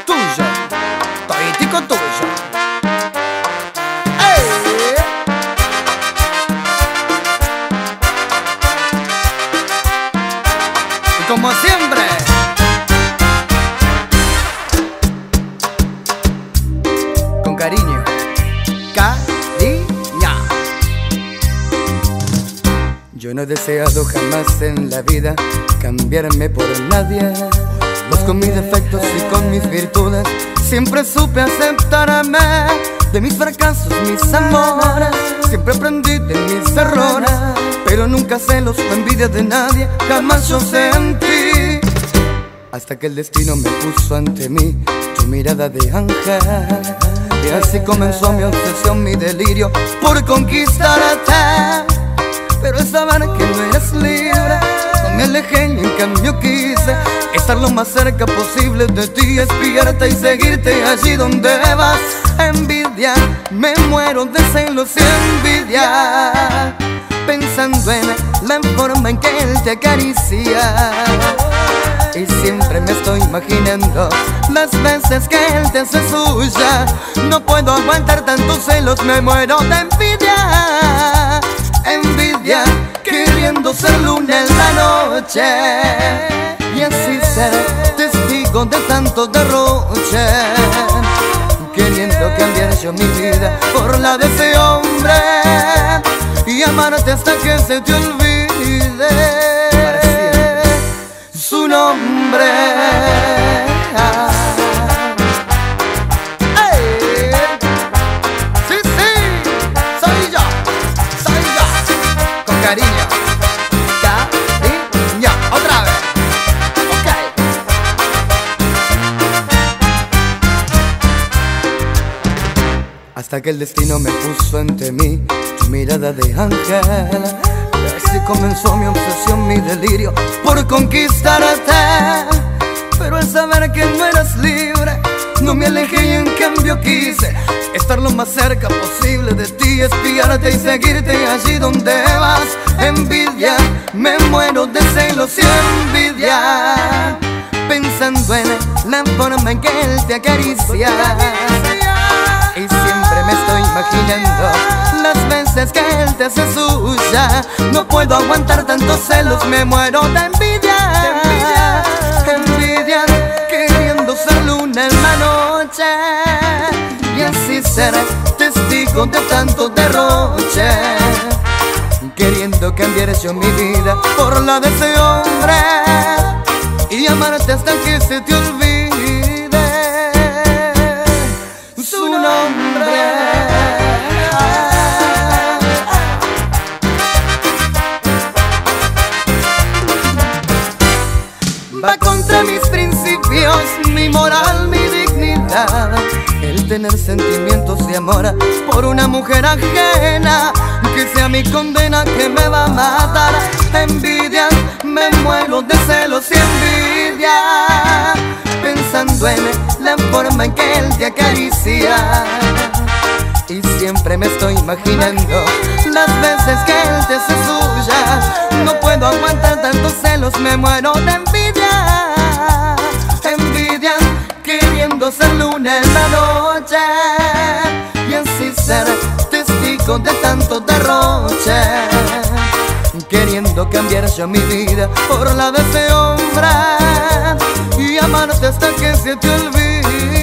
tuyo, toditico tuyo. ¡Ey! Y como siempre, con cariño, cariña. Yo no he deseado jamás en la vida cambiarme por nadie, pues con mis defectos y con mis virtudes siempre supe aceptarme. De mis fracasos, mis amores, siempre aprendí de mis errores, pero nunca celos o envidia de nadie, jamás yo sentí. Hasta que el destino me puso ante mí tu mirada de ángel, y así comenzó mi obsesión, mi delirio por conquistarte. Pero al saber que no eres libre, no me alejé y en cambio quise estar lo más cerca posible de ti, espiarte y seguirte allí donde vas. Envidia, me muero de celos y envidia, pensando en la forma en que él te acaricia. Y siempre me estoy imaginando las veces que él te hace suya. No puedo aguantar tantos celos, me muero de envidia. Envidia, queriendo ser luna en la noche, y así ser testigo de tanto derroche, queriendo cambiar yo mi vida por la de ese hombre, y amarte hasta que se te olvide su nombre. Cariño, cariño, otra vez, ok. Hasta que el destino me puso ante mí tu mirada de ángel, y así comenzó mi obsesión, mi delirio por conquistarte. Pero al saber que no eras libre, no me alejé y en cambio quise estar lo más cerca posible de ti, espiarte y seguirte allí donde vas. Envidia, me muero de celos y envidia, pensando en la forma en que él te acaricia. Y siempre me estoy imaginando las veces que él te hace suya. No puedo aguantar tantos celos, me muero de envidia. Envidia, queriendo ser luna en la noche, y así ser testigo de tanto derroche, queriendo cambiar yo mi vida por la de ese hombre, y amarte hasta que se te olvide su nombre. Va contra mis principios, mi moral, mi dignidad, el tener sentimientos de amor por una mujer ajena, que sea mi condena que me va a matar. Envidia, me muero de celos y envidia, pensando en la forma en que él te acaricia. Y siempre me estoy imaginando las veces que él te hace suya. No puedo aguantar tantos celos, me muero de envidia. Envidia, queriendo ser luna en la noche, y así ser testigo de tanto derroche, queriendo cambiar yo mi vida por la de ese hombre, y amarte hasta que se te olvide